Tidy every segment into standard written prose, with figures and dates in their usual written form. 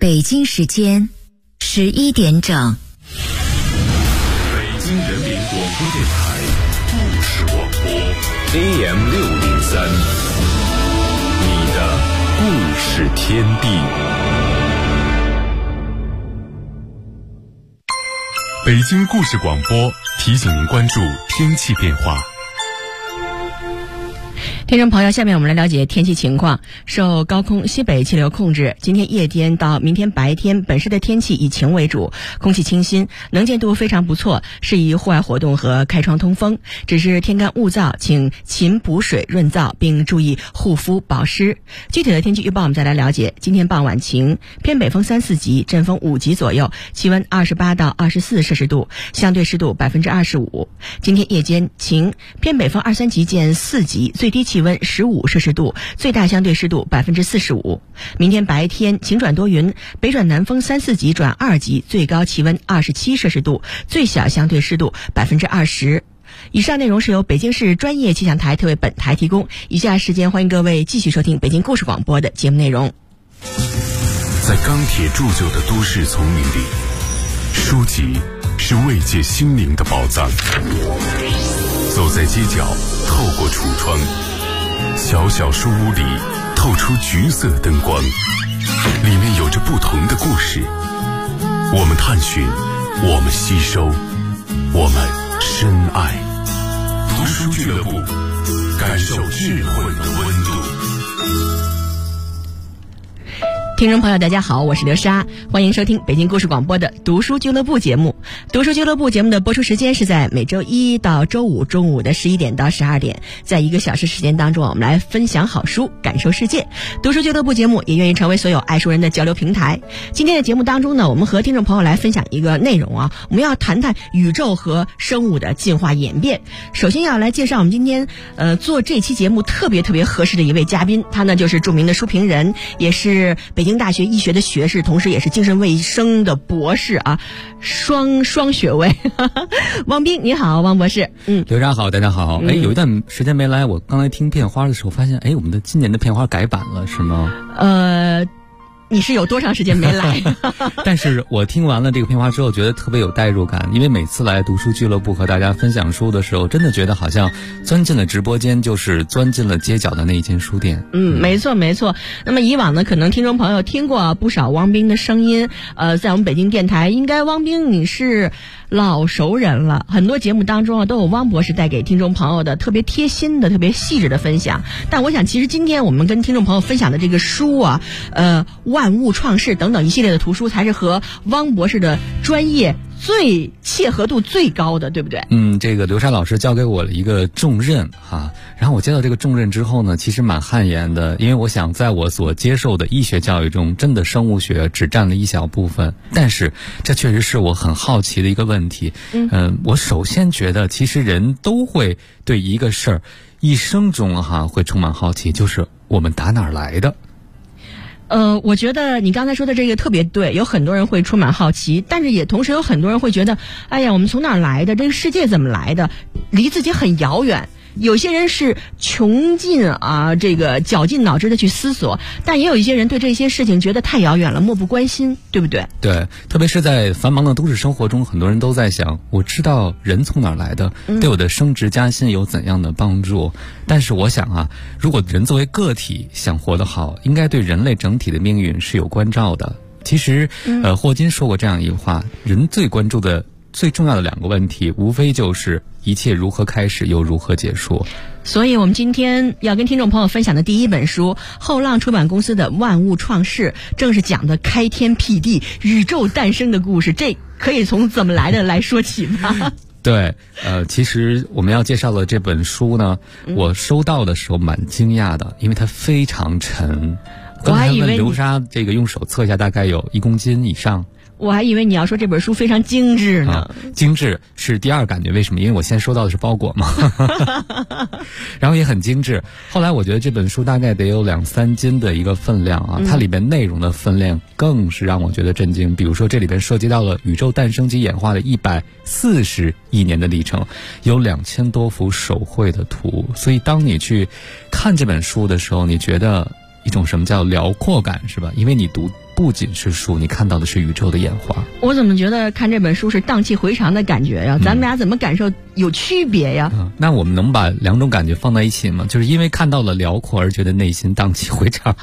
北京时间11点整。 北京人民广播电台故事广播 AM603， 你的故事天地。北京故事广播提醒您关注天气变化。 听众朋友，下面我们来了解天气情况。受高空西北气流控制，今天夜间到明天白天，本市的天气以晴为主，空气清新，能见度非常不错，适宜户外活动和开窗通风。只是天干物燥，请勤补水润燥，并注意护肤保湿。具体的天气预报我们再来了解。今天傍晚晴，偏北风3、4级，阵风5级左右，气温28到24摄氏度，相对湿度25%。今天夜间晴，偏北风2、3级见4级，最低气温15摄氏度，最大相对湿度45%。明天白天晴转多云，北转南风3、4级转2级，最高气温27摄氏度，最小相对湿度20%。以上内容是由北京市专业气象台特为本台提供。以下时间欢迎各位继续收听北京故事广播的节目内容。 在钢铁铸就的都市丛林里，书籍是慰藉心灵的宝藏。走在街角，透过橱窗，小小书屋里透出橘色灯光，里面有着不同的故事。我们探寻，我们吸收，我们深爱。读书俱乐部，感受智慧的温度。 听众朋友大家好，我是刘莎，欢迎收听北京故事广播的读书俱乐部节目。读书俱乐部节目的播出时间是在每周一到周五中午的11点到12点，在1个小时时间当中，我们来分享好书，感受世界。读书俱乐部节目也愿意成为所有爱书人的交流平台。今天的节目当中呢，我们和听众朋友来分享一个内容啊，我们要谈谈宇宙和生物的进化演变。首先要来介绍我们今天做这期节目特别合适的一位嘉宾，他呢就是著名的书评人，也是北京大学医学的学士，同时也是精神卫生的博士啊，双学位。汪斌你好，汪博士。 刘莎好，大家好。有一段时间没来，我刚才听片花的时候发现，我们的今年的片花改版了是吗？ 你是有多长时间没来？ 但是我听完了这个片花之后，觉得特别有代入感，因为每次来读书俱乐部和大家分享书的时候，真的觉得好像钻进了直播间，就是钻进了街角的那一间书店。 没错。那么以往呢，可能听众朋友听过不少汪斌的声音，在我们北京电台，应该汪斌你是老熟人了，很多节目当中都有汪博士带给听众朋友的特别贴心的、特别细致的分享。但我想，其实今天我们跟听众朋友分享的这个书啊，万物创世等等一系列的图书，才是和汪博士的专业最切合度最高的，对不对？ 这个刘莎老师交给我了一个重任哈，然后我接到这个重任之后呢，其实蛮汗颜的，因为我想在我所接受的医学教育中，真的生物学只占了一小部分，但是这确实是我很好奇的一个问题。我首先觉得，其实人都会对一个事儿一生中会充满好奇，就是我们打哪儿来的。 我觉得你刚才说的这个特别对，有很多人会充满好奇，但是也同时有很多人会觉得，哎呀，我们从哪儿来的？这个世界怎么来的？离自己很遥远。有些人是穷尽绞尽脑汁的去思索，但也有一些人对这些事情觉得太遥远了，漠不关心，对不对？ 对，特别是在繁忙的都市生活中，很多人都在想，我知道人从哪儿来的，对我的升职加薪有怎样的帮助。但是我想如果人作为个体想活得好，应该对人类整体的命运是有关照的。其实霍金说过这样一句话，人最关注的最重要的2个问题，无非就是一切如何开始又如何结束。 所以我们今天要跟听众朋友分享的第一本书，后浪出版公司的《万物创世》，正是讲的开天辟地、宇宙诞生的故事。这可以从怎么来的来说起吗？ 对，其实我们要介绍的这本书呢，我收到的时候蛮惊讶的，因为它非常沉。 我还以为刘莎这个用手测一下，大概有1公斤以上。 我还以为你要说这本书非常精致呢。 精致是第二感觉，为什么？因为我先收到的是包裹嘛。然后也很精致。后来我觉得这本书大概得有2、3斤的一个分量它里边内容的分量更是让我觉得震惊。比如说这里边涉及到了宇宙诞生及演化的140亿年的历程，有2000多幅手绘的图。所以当你去看这本书的时候，你觉得一种什么叫辽阔感，是吧？因为你读不仅是书，你看到的是宇宙的演化。 我怎么觉得看这本书是荡气回肠的感觉呀？咱们俩怎么感受有区别呀？ 那我们能把两种感觉放在一起吗？就是因为看到了辽阔而觉得内心荡气回肠。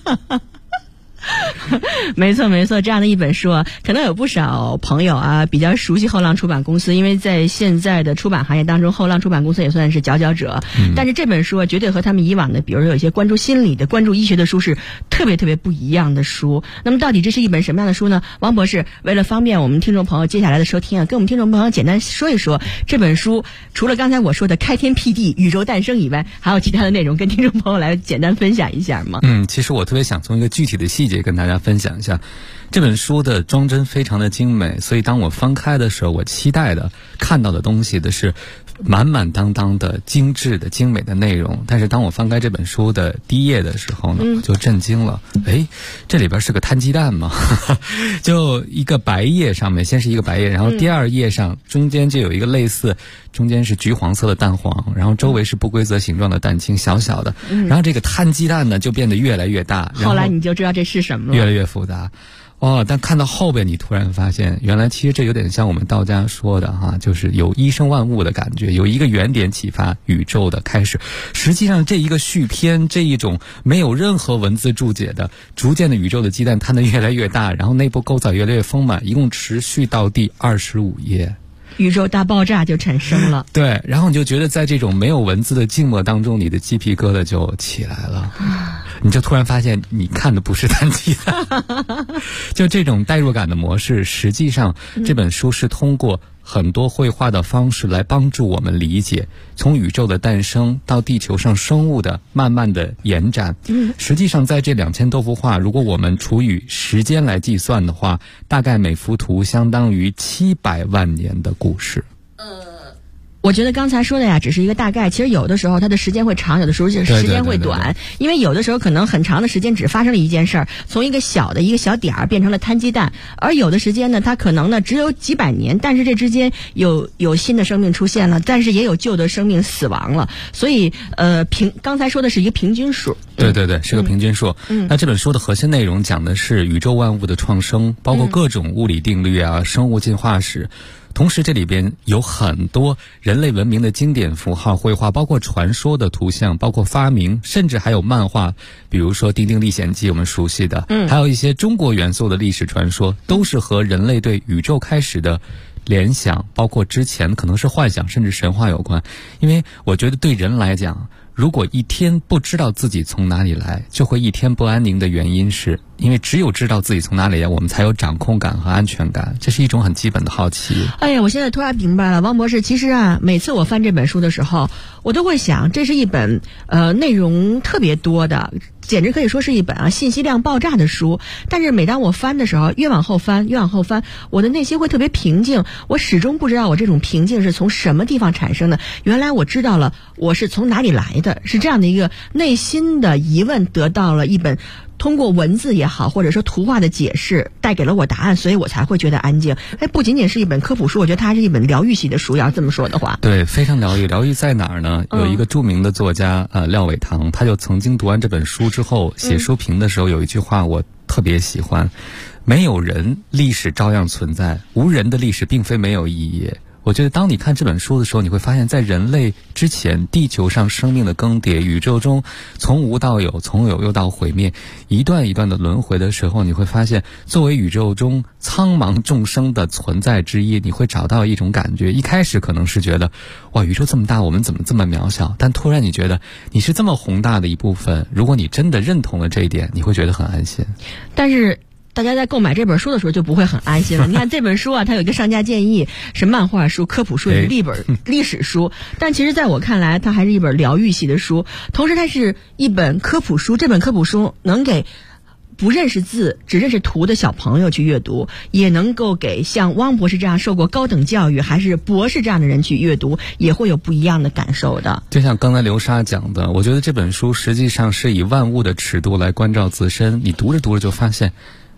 没错没错，这样的一本书啊，可能有不少朋友啊比较熟悉后浪出版公司，因为在现在的出版行业当中，后浪出版公司也算是佼佼者。但是这本书啊，绝对和他们以往的，比如说有一些关注心理的、关注医学的书是特别特别不一样的书。那么到底这是一本什么样的书呢？王博士为了方便我们听众朋友接下来的收听啊，跟我们听众朋友简单说一说这本书，除了刚才我说的开天辟地、宇宙诞生以外，还有其他的内容，跟听众朋友来简单分享一下吗？ 其实我特别想从一个具体的细节跟大家分享一下。这本书的装帧非常的精美，所以当我翻开的时候，我期待的看到的东西的是满满当当的精致的精美的内容。但是当我翻开这本书的第一页的时候呢，我就震惊了。这里边是个摊鸡蛋吗？就一个白页上面，先是一个白页，然后第二页上中间就有一个类似，中间是橘黄色的蛋黄，然后周围是不规则形状的蛋清，小小的。然后这个摊鸡蛋呢就变得越来越大， 后来你就知道这是什么了， 越来越复杂。但看到后边你突然发现，原来其实这有点像我们道家说的就是有一生万物的感觉，有一个原点启发宇宙的开始。实际上这一个续篇，这一种没有任何文字注解的，逐渐的宇宙的鸡蛋摊得越来越大，然后内部构造越来越丰满，一共持续到第25页。 宇宙大爆炸就产生了。 对，然后你就觉得在这种没有文字的静默当中，你的鸡皮疙瘩就起来了。你就突然发现你看的不是摊鸡蛋。就这种代入感的模式，实际上这本书是通过很多绘画的方式来帮助我们理解从宇宙的诞生到地球上生物的慢慢的延展。实际上在这2000多幅画，如果我们除以时间来计算的话，大概每幅图相当于700万年的故事。 我觉得刚才说的呀，只是一个大概。其实有的时候它的时间会长，有的时候时间会短。因为有的时候可能很长的时间只发生了一件事儿，从一个小点儿变成了摊鸡蛋；而有的时间呢，它可能呢只有几百年，但是这之间有新的生命出现了，但是也有旧的生命死亡了。所以刚才说的是一个平均数。 对，是个平均数。那这本书的核心内容讲的是宇宙万物的创生，包括各种物理定律啊、生物进化史。同时这里边有很多人类文明的经典符号绘画，包括传说的图像，包括发明，甚至还有漫画，比如说《丁丁历险记》我们熟悉的，还有一些中国元素的历史传说，都是和人类对宇宙开始的联想，包括之前可能是幻想甚至神话有关。因为我觉得对人来讲，如果一天不知道自己从哪里来，就会一天不安宁的原因是因为只有知道自己从哪里来，我们才有掌控感和安全感，这是一种很基本的好奇。 哎呀，我现在突然明白了，王博士，其实每次我翻这本书的时候，我都会想，这是一本内容特别多的，简直可以说是一本信息量爆炸的书。但是每当我翻的时候，越往后翻，我的内心会特别平静。我始终不知道我这种平静是从什么地方产生的。原来我知道了我是从哪里来的，是这样的一个内心的疑问得到了一本通过文字也好，或者说图画的解释带给了我答案，所以我才会觉得安静。不仅仅是一本科普书，我觉得它还是一本疗愈系的书，要这么说的话。 对，非常疗愈。疗愈在哪儿呢？有一个著名的作家廖伟棠，他就曾经读完这本书之后写书评的时候有一句话我特别喜欢，没有人，历史照样存在；无人的历史并非没有意义。我觉得当你看这本书的时候，你会发现在人类之前，地球上生命的更迭，宇宙中从无到有，从有又到毁灭，一段一段的轮回的时候，你会发现作为宇宙中苍茫众生的存在之一，你会找到一种感觉。一开始可能是觉得哇，宇宙这么大，我们怎么这么渺小，但突然你觉得你是这么宏大的一部分，如果你真的认同了这一点，你会觉得很安心。 但是大家在购买这本书的时候就不会很安心了。你看这本书它有一个上架建议是漫画书、科普书、一本历史书，但其实在我看来它还是一本疗愈系的书，同时它是一本科普书。这本科普书能给不认识字只认识图的小朋友去阅读，也能够给像汪博士这样受过高等教育还是博士这样的人去阅读，也会有不一样的感受的。 就像刚才刘莎讲的，我觉得这本书实际上是以万物的尺度来关照自身，你读着读着就发现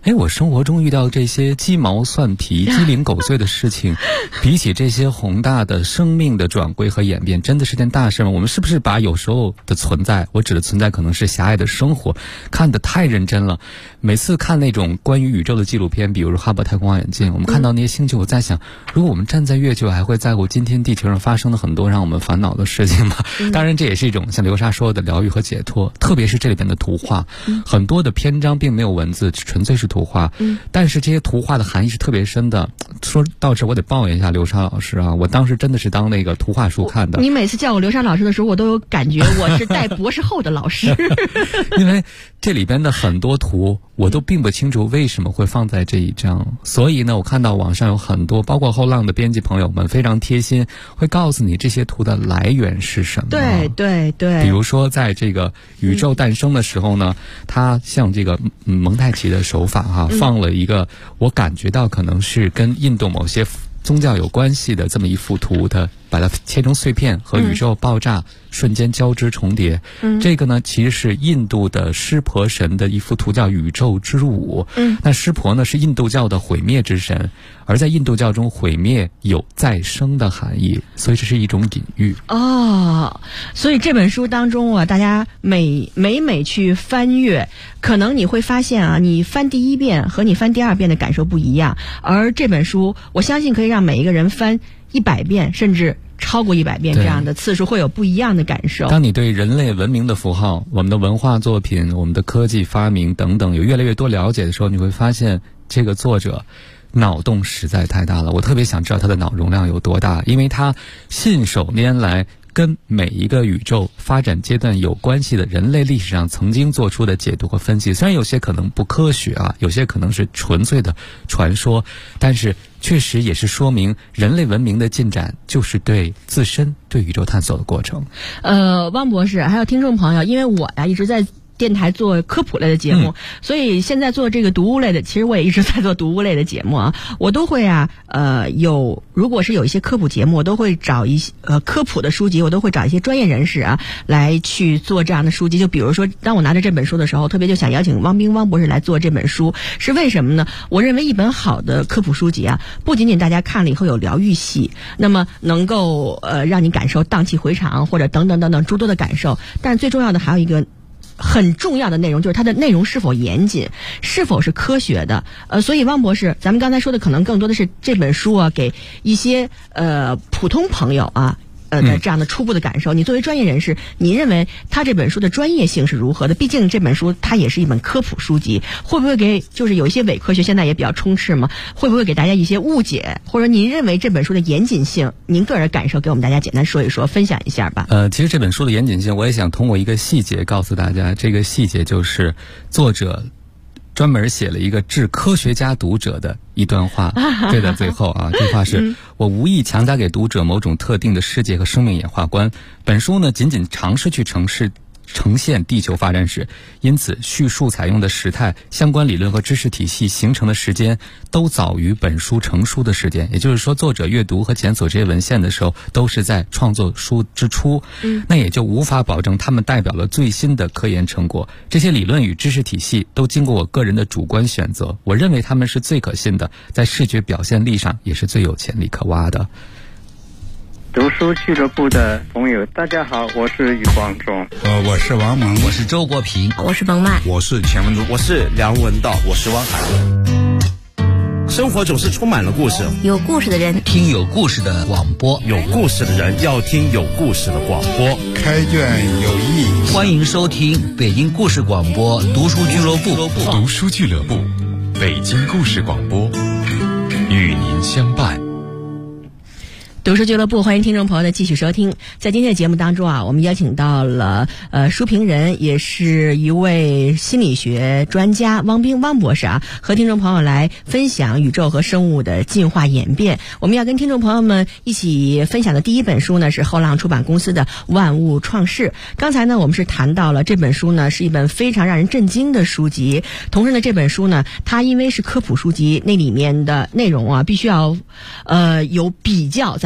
我生活中遇到这些鸡毛蒜皮、鸡零狗碎的事情，比起这些宏大的生命的转归和演变，真的是件大事吗？我们是不是把有时候的存在，我指的存在可能是狭隘的生活，看得太认真了？每次看那种关于宇宙的纪录片，比如说哈勃太空望远镜，我们看到那些星球，我在想，如果我们站在月球，还会在乎今天地球上发生的很多让我们烦恼的事情吗？当然，这也是一种像流沙说的疗愈和解脱，特别是这里边的图画，很多的篇章并没有文字，纯粹是图画，但是这些图画的含义是特别深的。说到这，我得抱怨一下刘莎老师啊，我当时真的是当那个图画书看的。 你每次叫我刘莎老师的时候，我都有感觉我是带博士后的老师。 因为这里边的很多图我都并不清楚为什么会放在这一章，所以呢，我看到网上有很多包括后浪的编辑朋友们非常贴心，会告诉你这些图的来源是什么。 对对对， 比如说在这个宇宙诞生的时候呢，它像这个蒙太奇的手法放了一个我感觉到可能是跟印度某些宗教有关系的这么一幅图的，把它切成碎片和宇宙爆炸瞬间交织重叠。这个呢其实是印度的湿婆神的一幅图，叫宇宙之舞。那湿婆呢是印度教的毁灭之神，而在印度教中毁灭有再生的含义，所以这是一种隐喻。 所以这本书当中啊，大家每去翻阅，可能你会发现啊，你翻第一遍和你翻第二遍的感受不一样，而这本书我相信可以让每一个人翻100遍甚至超过100遍这样的次数，会有不一样的感受。 当你对人类文明的符号、我们的文化作品、我们的科技发明等等有越来越多了解的时候，你会发现这个作者脑洞实在太大了。我特别想知道他的脑容量有多大，因为他信手拈来跟每一个宇宙发展阶段有关系的人类历史上曾经做出的解读和分析，虽然有些可能不科学啊，有些可能是纯粹的传说，但是确实也是说明人类文明的进展就是对自身、对宇宙探索的过程。 汪博士还有听众朋友，因为我呀一直在电台做科普类的节目，所以现在做这个读物类的，其实我也一直在做读物类的节目啊。我都会如果是有一些科普节目，我都会找一些科普的书籍，我都会找一些专业人士啊来去做这样的书籍。就比如说，当我拿着这本书的时候，特别就想邀请汪博士来做这本书，是为什么呢？我认为一本好的科普书籍啊，不仅仅大家看了以后有疗愈系，那么能够让你感受荡气回肠或者等等等等诸多的感受，但最重要的还有一个很重要的内容，就是它的内容是否严谨，是否是科学的。所以汪博士，咱们刚才说的可能更多的是这本书啊，给一些普通朋友啊的这样的初步的感受。你作为专业人士，你认为他这本书的专业性是如何的？毕竟这本书它也是一本科普书籍，会不会给就是有一些伪科学现在也比较充斥嘛？会不会给大家一些误解？或者您认为这本书的严谨性，您个人感受给我们大家简单说一说，分享一下吧。 其实这本书的严谨性，我也想通过一个细节告诉大家。这个细节就是作者专门写了一个致科学家读者的一段话，对的，最后啊，这话是我无意强加给读者某种特定的世界和生命演化观。本书呢，仅仅尝试去呈现地球发展史，因此叙述采用的时态、相关理论和知识体系形成的时间都早于本书成书的时间。也就是说，作者阅读和检索这些文献的时候，都是在创作书之初，那也就无法保证他们代表了最新的科研成果。这些理论与知识体系都经过我个人的主观选择，我认为他们是最可信的，在视觉表现力上也是最有潜力可挖的。 读书俱乐部的朋友，大家好，我是余光中。 我是王蒙， 我是周国平， 我是冯曼， 我是钱文竹， 我是梁文道，我是汪涵。生活总是充满了故事， 有故事的人听有故事的广播， 有故事的人要听有故事的广播。 开卷有益， 欢迎收听北京故事广播读书俱乐部。 读书俱乐部，北京故事广播，与您相伴。 读书俱乐部，欢迎听众朋友的继续收听。在今天的节目当中啊，我们邀请到了书评人，也是一位心理学专家汪博士啊，和听众朋友来分享宇宙和生物的进化演变。我们要跟听众朋友们一起分享的第一本书呢，是后浪出版公司的《万物创世》。刚才呢，我们是谈到了这本书呢是一本非常让人震惊的书籍，同时呢，这本书呢，它因为是科普书籍，那里面的内容啊，必须要有比较，咱们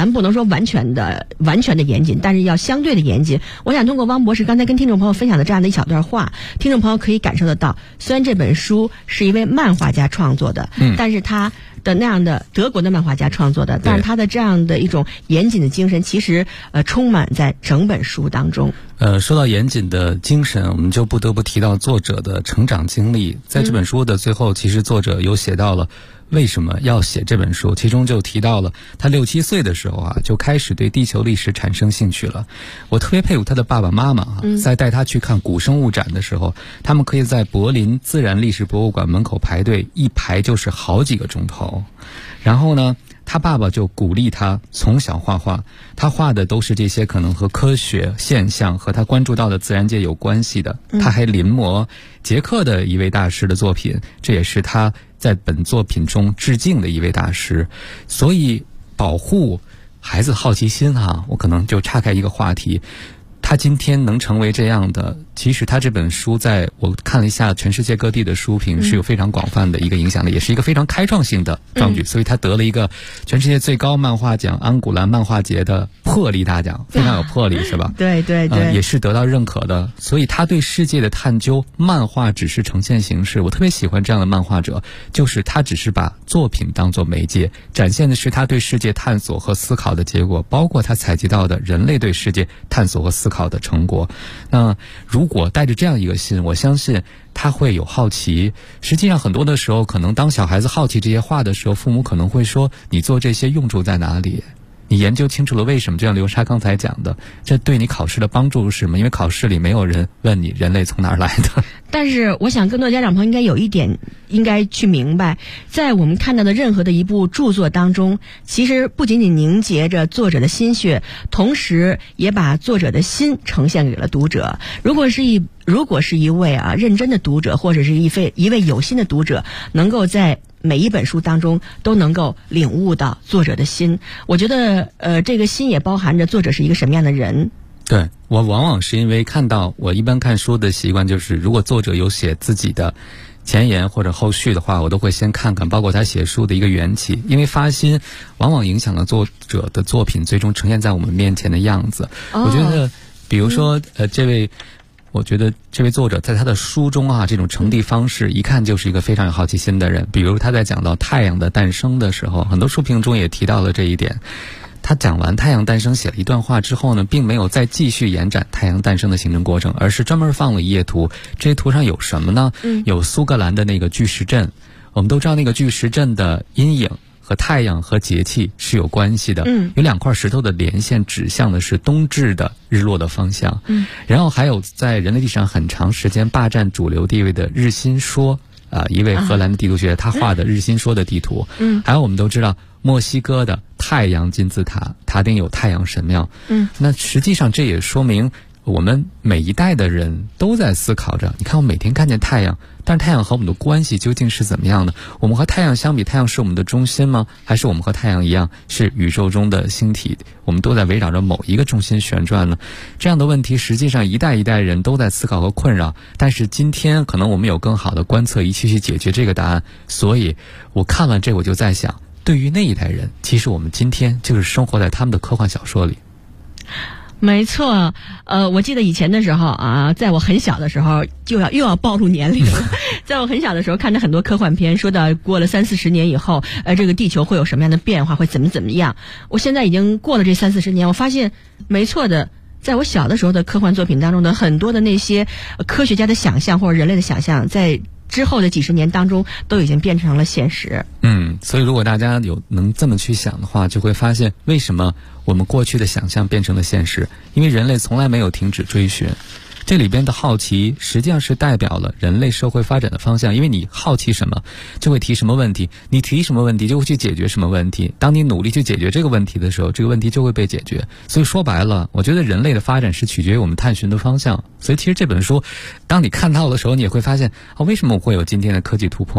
咱不能说完全的严谨，但是要相对的严谨。我想通过汪博士刚才跟听众朋友分享的这样的一小段话，听众朋友可以感受得到，虽然这本书是一位漫画家创作的，但是他的那样的德国的漫画家创作的，但是他的这样的一种严谨的精神，其实充满在整本书当中。 说到严谨的精神，我们就不得不提到作者的成长经历。在这本书的最后，其实作者有写到了为什么要写这本书，其中就提到了他6、7岁的时候就开始对地球历史产生兴趣了。我特别佩服他的爸爸妈妈在带他去看古生物展的时候，他们可以在柏林自然历史博物馆门口排队，一排就是好几个钟头。然后呢，他爸爸就鼓励他从小画画，他画的都是这些可能和科学现象和他关注到的自然界有关系的。他还临摹捷克的一位大师的作品，这也是他在本作品中致敬的一位大师。所以保护孩子好奇心我可能就岔开一个话题。他今天能成为这样的，其实他这本书在我看了一下全世界各地的书评是有非常广泛的一个影响力，也是一个非常开创性的壮举，所以他得了一个全世界最高漫画奖安古兰漫画节的魄力大奖，非常有魄力是吧？ 对对对， 也是得到认可的。所以他对世界的探究，漫画只是呈现形式。我特别喜欢这样的漫画者，就是他只是把作品当作媒介，展现的是他对世界探索和思考的结果，包括他采集到的人类对世界探索和思考的成果。那如果带着这样一个心，我相信他会有好奇。实际上很多的时候，可能当小孩子好奇这些话的时候，父母可能会说，你做这些用处在哪里？你研究清楚了为什么？就像刘莎刚才讲的，这对你考试的帮助是什么？因为考试里没有人问你人类从哪儿来的。 但是我想更多家长朋友应该有一点应该去明白，在我们看到的任何的一部著作当中，其实不仅仅凝结着作者的心血，同时也把作者的心呈现给了读者。如果是一位认真的读者，或者是一位有心的读者，能够在每一本书当中都能够领悟到作者的心，我觉得这个心也包含着作者是一个什么样的人。 对，我往往是因为看到，我一般看书的习惯就是，如果作者有写自己的前言或者后续的话，我都会先看看，包括他写书的一个缘起，因为发心往往影响了作者的作品最终呈现在我们面前的样子。我觉得比如说我觉得这位作者在他的书中这种呈递方式一看就是一个非常有好奇心的人。比如他在讲到太阳的诞生的时候，很多书评中也提到了这一点。他讲完太阳诞生写了一段话之后呢，并没有再继续延展太阳诞生的形成过程，而是专门放了一页图。这些图上有什么呢？有苏格兰的那个巨石阵。我们都知道那个巨石阵的阴影和太阳和节气是有关系的。有2块石头的连线指向的是冬至的日落的方向。然后还有在人类历史上很长时间霸占主流地位的日心说，一位荷兰的地图学家他画的日心说的地图。还有我们都知道墨西哥的太阳金字塔，塔顶有太阳神庙。那实际上这也说明我们每一代的人都在思考着，你看我每天看见太阳，但是太阳和我们的关系究竟是怎么样的？我们和太阳相比，太阳是我们的中心吗？还是我们和太阳一样是宇宙中的星体，我们都在围绕着某一个中心旋转呢？这样的问题实际上一代一代人都在思考和困扰，但是今天可能我们有更好的观测仪器去解决这个答案。所以我看完这我就在想，对于那一代人，其实我们今天就是生活在他们的科幻小说里。 没错，我记得以前的时候在我很小的时候又要暴露年龄了。在我很小的时候看着很多科幻片，说到过了30-40年以后，这个地球会有什么样的变化，会怎么样。我现在已经过了这30-40年，我发现没错的，在我小的时候的科幻作品当中的很多的那些科学家的想象或者人类的想象，在之后的几十年当中都已经变成了现实。 所以如果大家能这么去想的话，就会发现为什么我们过去的想象变成了现实，因为人类从来没有停止追寻。这里边的好奇实际上是代表了人类社会发展的方向，因为你好奇什么就会提什么问题，你提什么问题就会去解决什么问题，当你努力去解决这个问题的时候，这个问题就会被解决。所以说白了，我觉得人类的发展是取决于我们探寻的方向。所以其实这本书当你看到的时候，你也会发现为什么我会有今天的科技突破呢？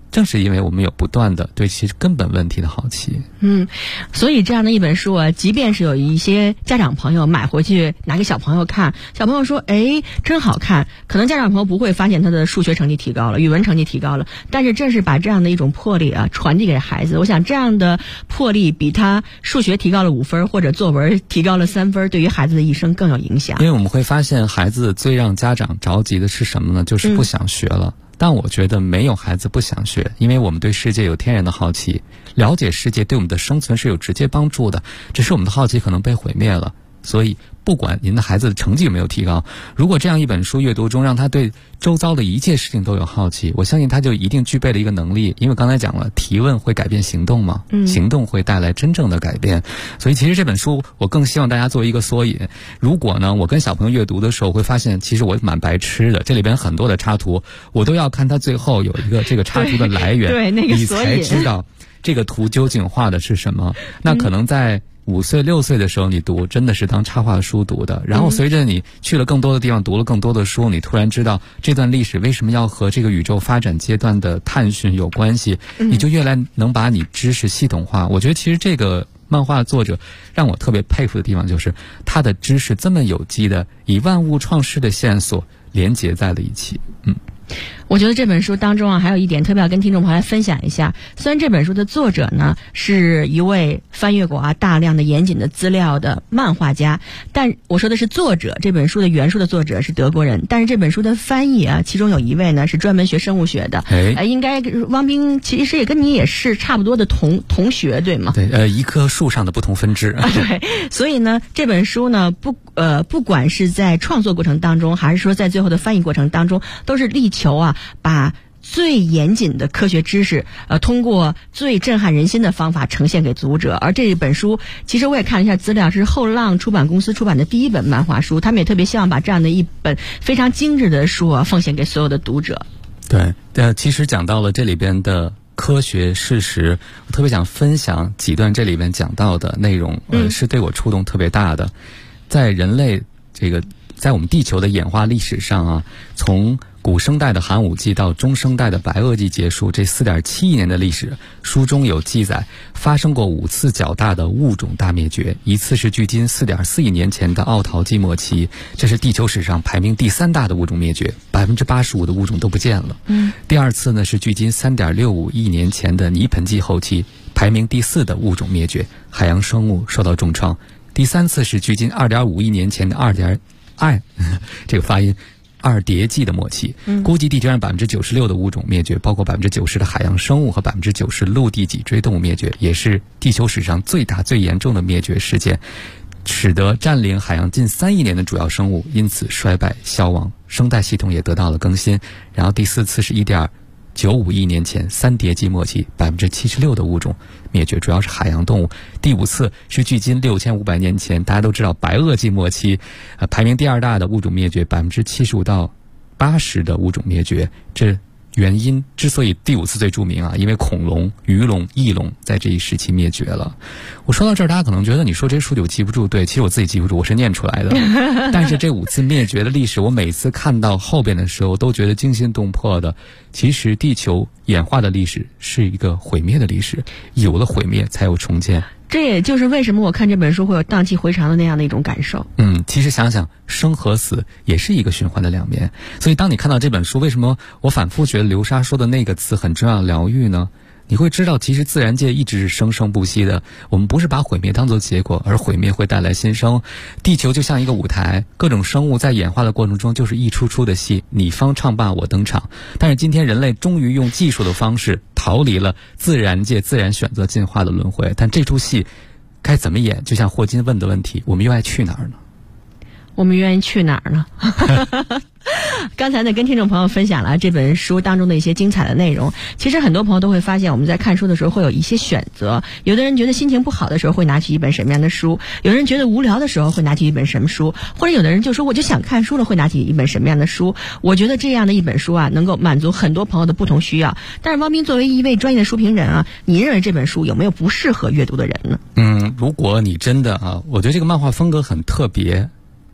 正是因为我们有不断的对其根本问题的好奇。 所以这样的一本书啊，即便是有一些家长朋友买回去拿给小朋友看，小朋友说真好看，可能家长朋友不会发现他的数学成绩提高了，语文成绩提高了，但是正是把这样的一种魄力啊传递给孩子。我想这样的魄力比他数学提高了5分或者作文提高了3分对于孩子的一生更有影响。 因为我们会发现孩子最让家长着急的是什么呢？就是不想学了。但我觉得没有孩子不想学，因为我们对世界有天然的好奇，了解世界对我们的生存是有直接帮助的，只是我们的好奇可能被毁灭了。所以不管您的孩子的成绩有没有提高，如果这样一本书阅读中让他对周遭的一切事情都有好奇，我相信他就一定具备了一个能力。因为刚才讲了，提问会改变行动嘛，行动会带来真正的改变。所以其实这本书我更希望大家做一个缩引。如果呢我跟小朋友阅读的时候会发现，其实我蛮白痴的，这里边很多的插图我都要看他最后有一个这个插图的来源， 对那个你索引才知道这个图究竟画的是什么。那可能在5岁6岁的时候你读真的是当插画书读的，然后随着你去了更多的地方，读了更多的书，你突然知道这段历史为什么要和这个宇宙发展阶段的探寻有关系，你就越来能把你知识系统化。我觉得其实这个漫画作者让我特别佩服的地方就是他的知识这么有机的以万物创世的线索连结在了一起。 我觉得这本书当中啊，还有一点特别要跟听众朋友来分享一下。虽然这本书的作者呢是一位翻阅过大量的严谨的资料的漫画家，但我说的是作者，这本书的原书的作者是德国人，但是这本书的翻译啊，其中有一位呢是专门学生物学的。应该汪斌其实也跟你也是差不多的同学，对吗？ 对，一棵树上的不同分支。 对，所以呢，这本书呢不管是在创作过程当中，还是说在最后的翻译过程当中，都是力求把最严谨的科学知识通过最震撼人心的方法呈现给读者。而这本书其实我也看了一下资料，是后浪出版公司出版的第一本漫画书，他们也特别希望把这样的一本非常精致的书奉献给所有的读者。 对，其实讲到了这里边的科学事实，我特别想分享几段这里边讲到的内容，是对我触动特别大的。在人类在我们地球的演化历史上啊，从古生代的寒武纪到中生代的白垩纪结束，这4.7亿年的历史，书中有记载发生过5次较大的物种大灭绝，一次是距今4.4亿年前的奥陶纪末期，这是地球史上排名第3大的物种灭绝，85%的物种都不见了。第二次呢是距今3.65亿年前的泥盆纪后期，排名第4的物种灭绝，海洋生物受到重创。第三次是距今2.5亿年前的这个发音2叠纪的末期，估计地球上96%的物种灭绝，包括90%的海洋生物和90%陆地脊椎动物灭绝，也是地球史上最大最严重的灭绝事件，使得占领海洋近3亿年的主要生物因此衰败消亡，生态系统也得到了更新。然后第4次是1.95亿年前3叠纪末期，76%的物种灭绝，主要是海洋动物。第5次是距今6500年前，大家都知道白垩纪末期，排名第2大的物种灭绝，75%到80%的物种灭绝。这原因之所以第5次最著名啊，因为恐龙、鱼龙、翼龙在这一时期灭绝了。我说到这儿，大家可能觉得你说这些数据我记不住，对，其实我自己记不住，我是念出来的。但是这5次灭绝的历史，我每次看到后边的时候都觉得惊心动魄的。其实地球演化的历史是一个毁灭的历史，有了毁灭才有重建。 这也就是为什么我看这本书会有荡气回肠的那样的一种感受。 其实想想生和死也是一个循环的两面，所以当你看到这本书，为什么我反复觉得流沙说的那个词很重要，疗愈呢？你会知道其实自然界一直是生生不息的，我们不是把毁灭当作结果，而毁灭会带来新生。地球就像一个舞台，各种生物在演化的过程中就是一出出的戏，你方唱罢我登场。但是今天人类终于用技术的方式逃离了自然界自然选择进化的轮回，但这出戏该怎么演？就像霍金问的问题，我们又爱去哪儿呢？ 我们愿意去哪儿呢？刚才呢跟听众朋友分享了这本书当中的一些精彩的内容。其实很多朋友都会发现，我们在看书的时候会有一些选择，有的人觉得心情不好的时候会拿起一本什么样的书，有人觉得无聊的时候会拿起一本什么书，或者有的人就说我就想看书了，会拿起一本什么样的书。我觉得这样的一本书啊，能够满足很多朋友的不同需要。但是汪斌作为一位专业的书评人啊，你认为这本书有没有不适合阅读的人呢？ 如果你真的我觉得这个漫画风格很特别，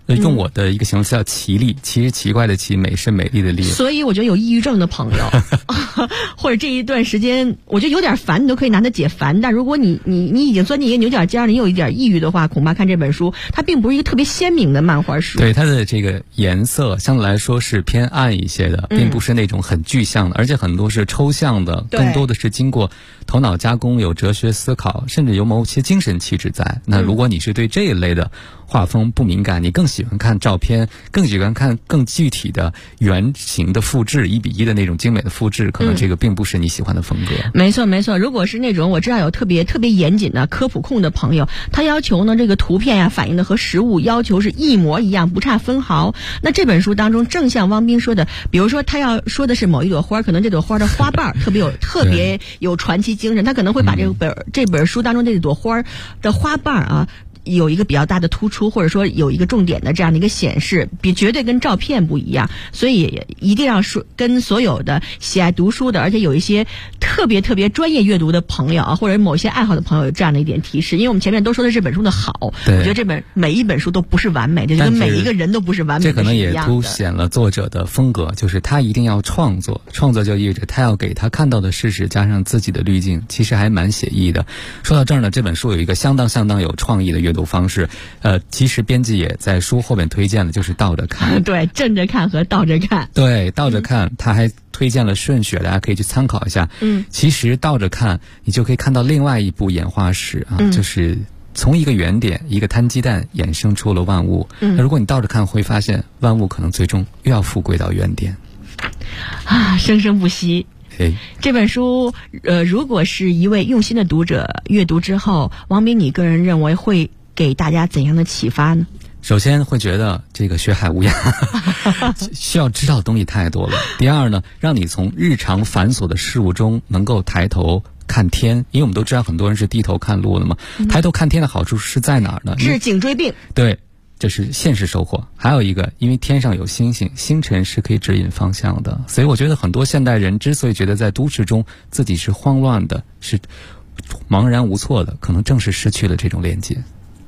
用我的一个形容词叫奇丽，奇是奇怪的奇，美是美丽的丽。 所以我觉得有抑郁症的朋友或者这一段时间我觉得有点烦，你都可以拿它解烦。但如果你已经钻进一个牛角尖，你有一点抑郁的话，恐怕看这本书它并不是一个特别鲜明的漫画书。 对，它的这个颜色相对来说是偏暗一些的，并不是那种很具象的，而且很多是抽象的，更多的是经过头脑加工，有哲学思考，甚至有某些精神气质在。那如果你是对这一类的画风不敏感，你更喜欢看照片，更喜欢看更具体的原型的复制，1:1的那种精美的复制，可能这个并不是你喜欢的风格。 没错没错，如果是那种我知道有特别严谨的科普控的朋友，他要求呢这个图片呀反映的和实物要求是一模一样，不差分毫。那这本书当中正像汪斌说的，比如说他要说的是某一朵花，可能这朵花的花瓣特别有传奇精神，他可能会把这本书当中这朵花的花瓣啊有一个比较大的突出，或者说有一个重点的这样的一个显示，绝对跟照片不一样。所以一定要说跟所有的喜爱读书的，而且有一些特别专业阅读的朋友啊，或者某些爱好的朋友有这样的一点提示。因为我们前面都说的这本书的好，我觉得每一本书都不是完美的，就跟每一个人都不是完美的， 这可能也凸显了作者的风格，就是他一定要创作就意味着他要给他看到的事实加上自己的滤镜，其实还蛮写意的。说到这儿呢，这本书有一个相当有创意的阅读方式，其实编辑也在书后面推荐了，就是倒着看。 对，正着看和倒着看。 对，倒着看，他还推荐了顺序，大家可以去参考一下。其实倒着看，你就可以看到另外一部演化史啊，就是从一个原点，一个摊鸡蛋衍生出了万物。那如果你倒着看，会发现万物可能最终又要复归到原点。 啊，生生不息。这本书如果是一位用心的读者阅读之后，王斌，你个人认为会给大家怎样的启发呢？ 首先会觉得这个学海无涯需要知道的东西太多了。第二呢，让你从日常繁琐的事物中能够抬头看天，因为我们都知道很多人是低头看路的嘛。抬头看天的好处是在哪儿呢？ 是颈椎病。 对，这是现实收获。还有一个，因为天上有星星，星辰是可以指引方向的，所以我觉得很多现代人之所以觉得在都市中自己是慌乱的，是茫然无措的，可能正是失去了这种连接。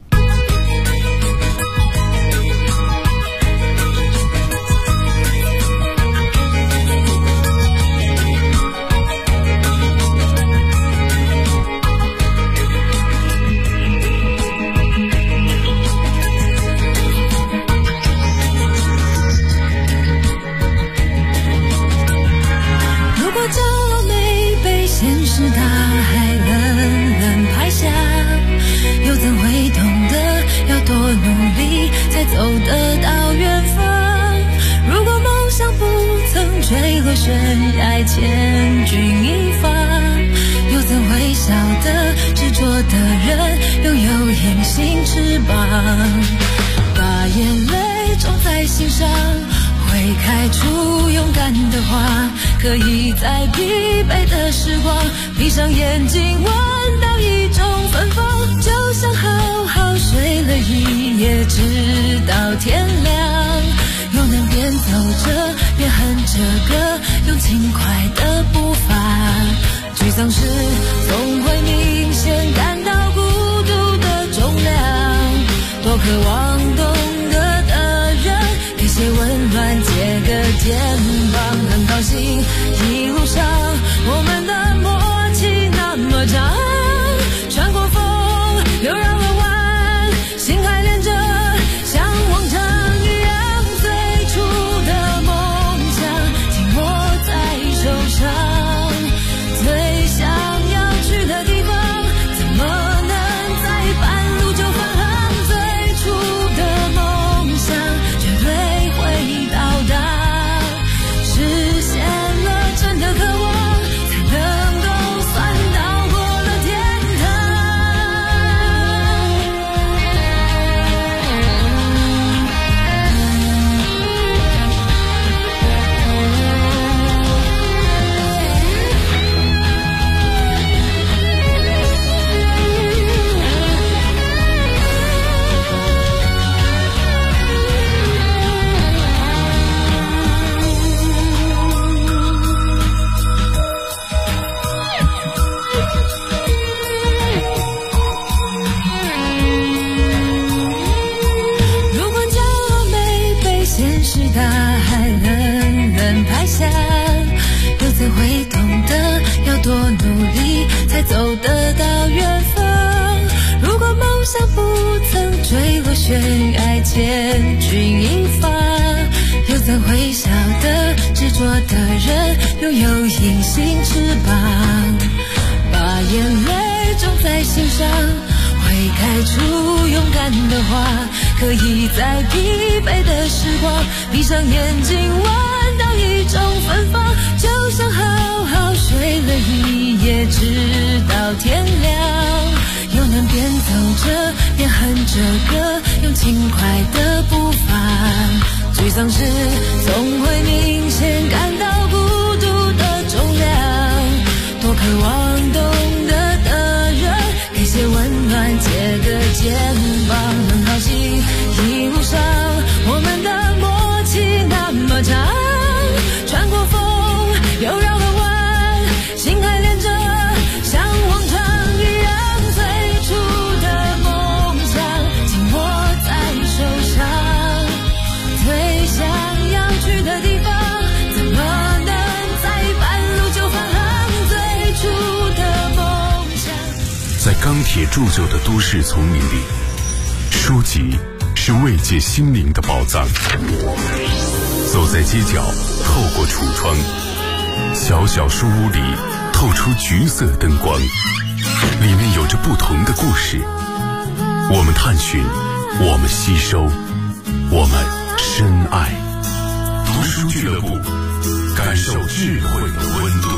走得到远方，如果梦想不曾坠落悬崖，千钧一发，又怎会晓得执着的人拥有隐形翅膀，把眼泪种在心上，会开出勇敢的花，可以在疲惫的时光闭上眼睛闻到一种芬芳，就像好好睡了一夜直到天亮，又能边走着边哼着歌，用轻快的步伐，沮丧时总会明显感到孤独的重量，多渴望懂得的人给些温暖，借个肩膀，很高兴一路上我们的默契那么长，穿过风又绕了弯，心还连着像往常一样，最初的梦想紧握在手上，最想要去千钧一发，又怎会晓得执着的人拥有隐形翅膀，把眼泪种在心上，会开出勇敢的花，可以在疲惫的时光闭上眼睛闻到一种芬芳，就像好好睡了一夜直到天亮，又能边走着边哼着歌，用轻快的步伐，沮丧时总会明显感到孤独的重量，多渴望懂得的人给些温暖，借个肩膀，很好奇一路上我们的默契那么长，穿过风又绕了弯，心还连着像往常一样，最初的梦想紧握在手上，最想要去的地方怎么能在半路就返航，最初的梦想。 在钢铁铸就的都市丛林里，书籍是慰藉心灵的宝藏。走在街角，透过橱窗，小小书屋里透出橘色灯光，里面有着不同的故事。我们探寻，我们吸收，我们深爱。读书俱乐部，感受智慧的温度。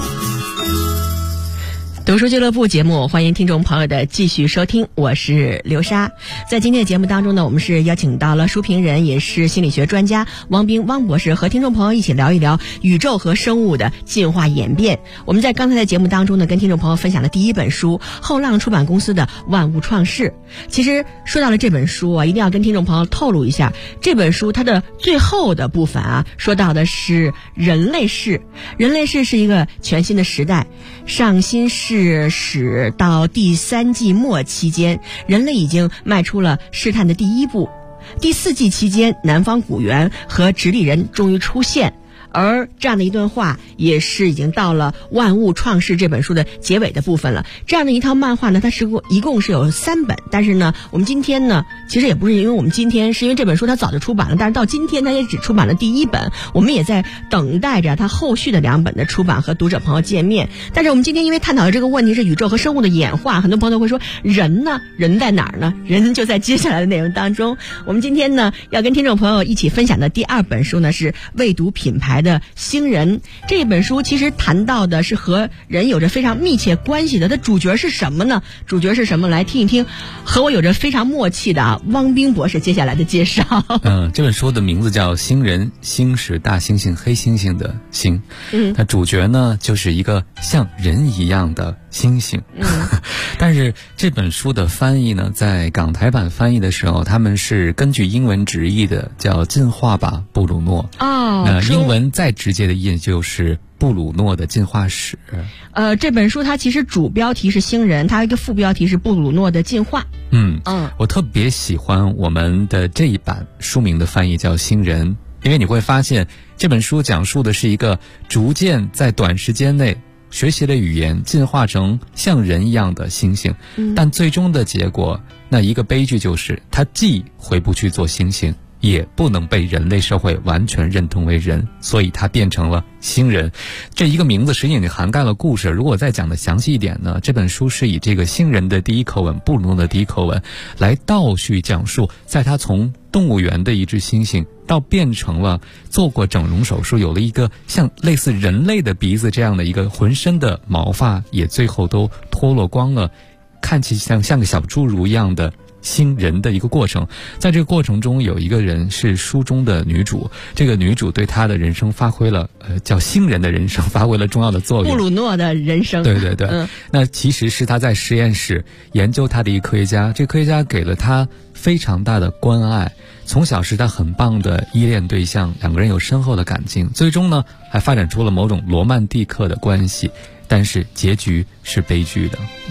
读书俱乐部节目，欢迎听众朋友的继续收听，我是刘莎。在今天的节目当中呢，我们是邀请到了书评人也是心理学专家汪冰汪博士，和听众朋友一起聊一聊宇宙和生物的进化演变。我们在刚才的节目当中呢，跟听众朋友分享了第一本书，后浪出版公司的《万物创世》。其实说到了这本书啊，一定要跟听众朋友透露一下，这本书它的最后的部分啊，说到的是人类世。人类世是一个全新的时代，上新世始到第3纪末期间，人类已经迈出了试探的第一步。第4纪期间，南方古猿和直立人终于出现。而这样的一段话也是已经到了《万物创世》这本书的结尾的部分了。这样的一套漫画呢，它一共是有3本，但是呢，我们今天呢，其实也不是因为我们今天，是因为这本书它早就出版了，但是到今天它也只出版了第1本，我们也在等待着它后续的2本的出版和读者朋友见面。但是我们今天因为探讨的这个问题是宇宙和生物的演化，很多朋友都会说人呢？人在哪儿呢？人就在接下来的内容当中。我们今天呢，要跟听众朋友一起分享的第2本书呢，是未读品牌的星人。这本书其实谈到的是和人有着非常密切关系的，它主角是什么呢？主角是什么？来听一听和我有着非常默契的汪冰博士接下来的介绍。 这本书的名字叫星人，星是大猩猩黑猩猩的星，它主角呢就是一个像人一样的猩猩。但是这本书的翻译呢，在港台版翻译的时候，他们是根据英文直译的，叫进化吧布鲁诺。那英文再直接的译就是布鲁诺的进化史。 这本书它其实主标题是星人，它有一个副标题是布鲁诺的进化。 我特别喜欢我们的这一版书名的翻译叫星人，因为你会发现这本书讲述的是一个逐渐在短时间内学习了语言，进化成像人一样的猩猩，但最终的结果，那一个悲剧就是他既回不去做猩猩，也不能被人类社会完全认同为人，所以他变成了星人。这一个名字实际已经涵盖了故事。如果再讲的详细一点呢，这本书是以这个星人的第一口吻，布鲁诺的第一口吻来倒叙讲述，在他从动物园的一只猩猩到变成了做过整容手术，有了一个像类似人类的鼻子，这样的一个浑身的毛发也最后都脱落光了，看起像个小侏儒一样的星人的一个过程。在这个过程中，有一个人是书中的女主，这个女主对她的人生发挥了叫星人的人生发挥了重要的作用。 布鲁诺的人生， 对对对，那其实是她在实验室研究她的一个科学家，这个科学家给了她非常大的关爱，从小是她很棒的依恋对象，两个人有深厚的感情，最终呢还发展出了某种罗曼蒂克的关系，但是结局是悲剧的。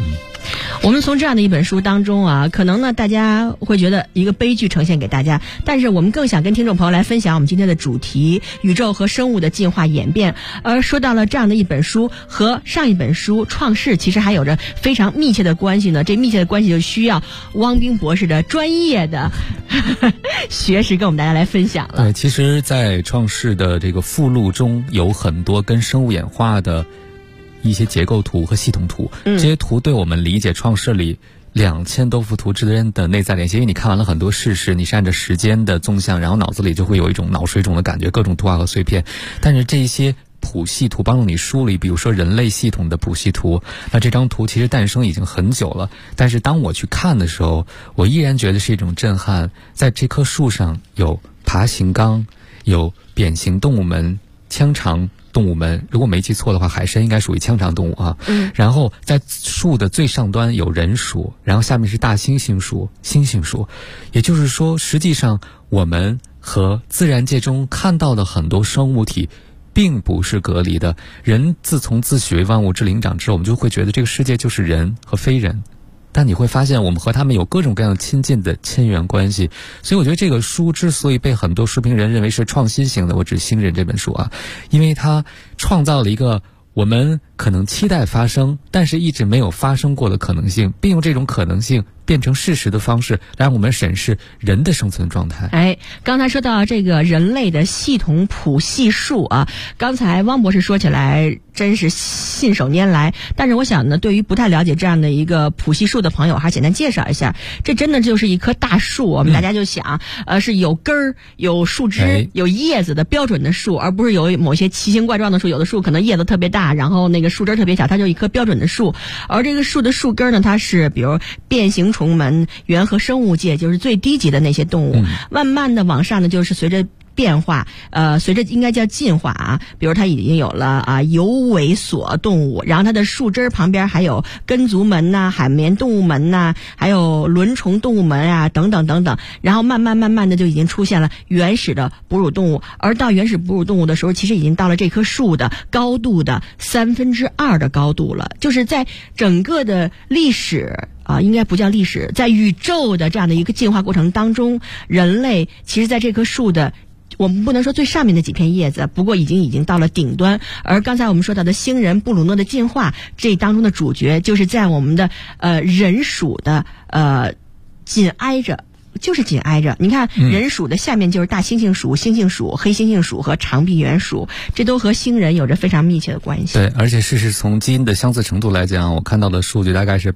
我们从这样的一本书当中啊，可能呢大家会觉得一个悲剧呈现给大家，但是我们更想跟听众朋友来分享我们今天的主题：宇宙和生物的进化演变。而说到了这样的一本书，和上一本书《创世》其实还有着非常密切的关系呢。这密切的关系就需要汪冰博士的专业的学识跟我们大家来分享了。 对，其实在《创世》的这个附录中有很多跟生物演化的一些结构图和系统图，这些图对我们理解创世里2000多幅图之间的内在联系，因为你看完了很多事实，你是按照时间的纵向，然后脑子里就会有一种脑水肿的感觉，各种图画和碎片。但是这些谱系图帮助你梳理，比如说人类系统的谱系图，那这张图其实诞生已经很久了，但是当我去看的时候，我依然觉得是一种震撼。在这棵树上有爬行纲，有扁形动物门、腔肠动物门，如果没记错的话，海参应该属于腔肠动物啊。然后在树的最上端有人属，然后下面是大猩猩属、猩猩属。也就是说，实际上我们和自然界中看到的很多生物体并不是隔离的。人自从自诩为万物之灵长之后，我们就会觉得这个世界就是人和非人。但你会发现我们和他们有各种各样亲近的亲缘关系。所以我觉得这个书之所以被很多书评人认为是创新型的，我指《新人》这本书啊，因为它创造了一个我们可能期待发生但是一直没有发生过的可能性，并用这种可能性变成事实的方式来让我们审视人的生存状态。 刚才说到这个人类的系统谱系数啊，刚才汪博士说起来真是信手拈来，但是我想呢，对于不太了解这样的一个谱系数的朋友，还简单介绍一下，这真的就是一棵大树，我们大家就想是有根儿、有树枝、有叶子的标准的树，而不是有某些奇形怪状的树，有的树可能叶子特别大，然后那个树枝特别小，它就一棵标准的树。而这个树的树根呢，它是比如变形虫门、猿和生物界就是最低级的那些动物，慢慢的往上呢，就是随着变化，随着应该叫进化啊，比如它已经有了有尾索动物，然后它的树枝旁边还有根足门呐、海绵动物门呐、还有轮虫动物门啊，等等等等，然后慢慢的就已经出现了原始的哺乳动物，而到原始哺乳动物的时候，其实已经到了这棵树的高度的2/3的高度了，就是在整个的历史应该不叫历史，在宇宙的这样的一个进化过程当中，人类其实在这棵树的我们不能说最上面的几片叶子，不过已经到了顶端。而刚才我们说到的星人布鲁诺的进化，这当中的主角就是在我们的人属的紧挨着。你看人属的下面就是大猩猩属、猩猩属、黑猩猩属和长臂猿属，这都和星人有着非常密切的关系。 对，而且事实从基因的相似程度来讲，我看到的数据大概是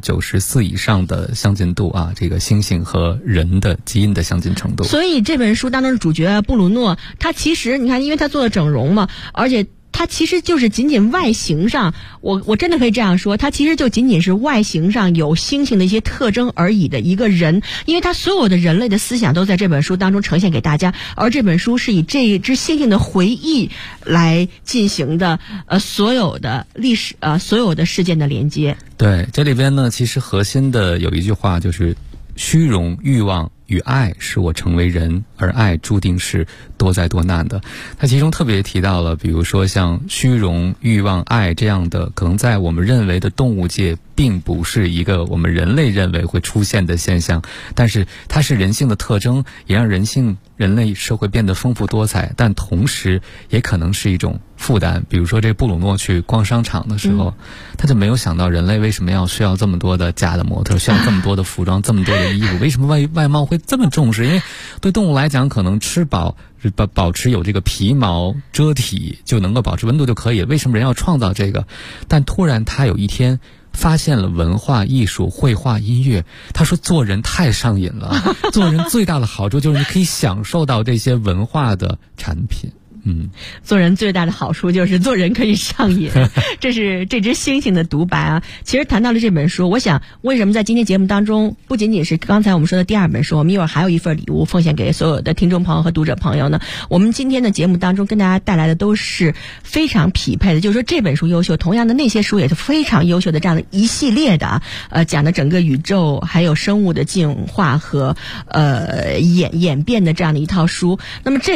94%以上的相近度啊，这个猩猩和人的基因的相近程度。 所以这本书当中的主角布鲁诺，他其实你看，因为他做了整容嘛，而且它其实就是仅仅外形上，我真的可以这样说，它其实就仅仅是外形上有猩猩的一些特征而已的一个人，因为它所有的人类的思想都在这本书当中呈现给大家，而这本书是以这只猩猩的回忆来进行的所有的历史所有的事件的连接。 对，这里边呢，其实核心的有一句话就是虚荣、欲望与爱使我成为人，而爱注定是多灾多难的。它其中特别提到了，比如说像虚荣、欲望、爱这样的，可能在我们认为的动物界并不是一个我们人类认为会出现的现象，但是它是人性的特征，也让人类社会变得丰富多彩，但同时也可能是一种负担。比如说这布鲁诺去逛商场的时候，他就没有想到人类为什么需要这么多的假的模特，需要这么多的服装，这么多的衣服，为什么外貌会这么重视？因为对动物来讲，可能吃饱保持有这个皮毛遮体就能够保持温度就可以了，为什么人要创造这个？但突然他有一天发现了文化艺术、绘画、音乐，他说做人太上瘾了，做人最大的好处就是你可以享受到这些文化的产品。 做人最大的好处就是做人可以上瘾，这是这只猩猩的独白啊。其实谈到了这本书，我想为什么在今天节目当中，不仅仅是刚才我们说的第二本书，我们一会儿还有一份礼物奉献给所有的听众朋友和读者朋友呢？我们今天的节目当中跟大家带来的都是非常匹配的，就是说这本书优秀，同样的那些书也是非常优秀的，这样的一系列的讲的整个宇宙还有生物的进化和演变的这样的一套书。那么这